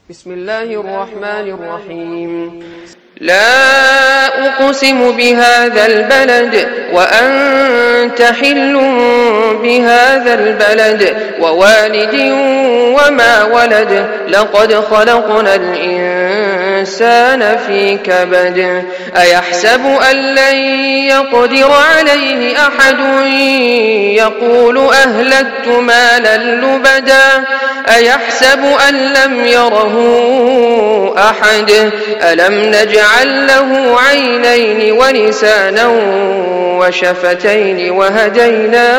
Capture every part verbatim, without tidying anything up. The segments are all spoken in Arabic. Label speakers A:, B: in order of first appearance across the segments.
A: بسم الله الرحمن الرحيم. لا أقسم بهذا البلد وأنت حل بهذا البلد ووالد وما ولد لقد خلقنا الإنسان في كبد أيحسب أن لن يقدر عليه أحد يقول أهلكت مالا لبدا أيحسب أن لم يره أحد ألم نجعل له عينين ولسانا وشفتين وهديناه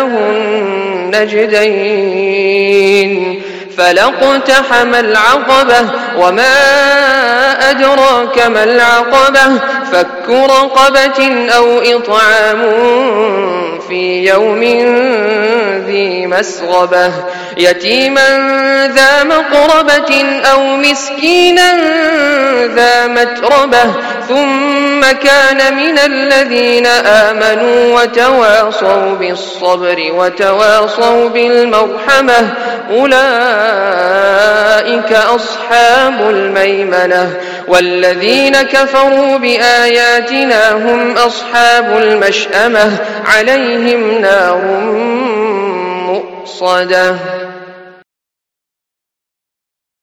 A: النجدين فلاقتحم العقبة وما أدراك ما العقبة فك رقبة أو إطعام في يوم ذي مسغبة يتيما ذا مقربة أو مسكينا ذا متربة ثم كان من الذين آمنوا وتواصوا بالصبر وتواصوا بالمرحمة أولئك أصحاب الميمنة والذين كفروا بآياتنا هم أصحاب المشأمة عليهم نار مؤصدة.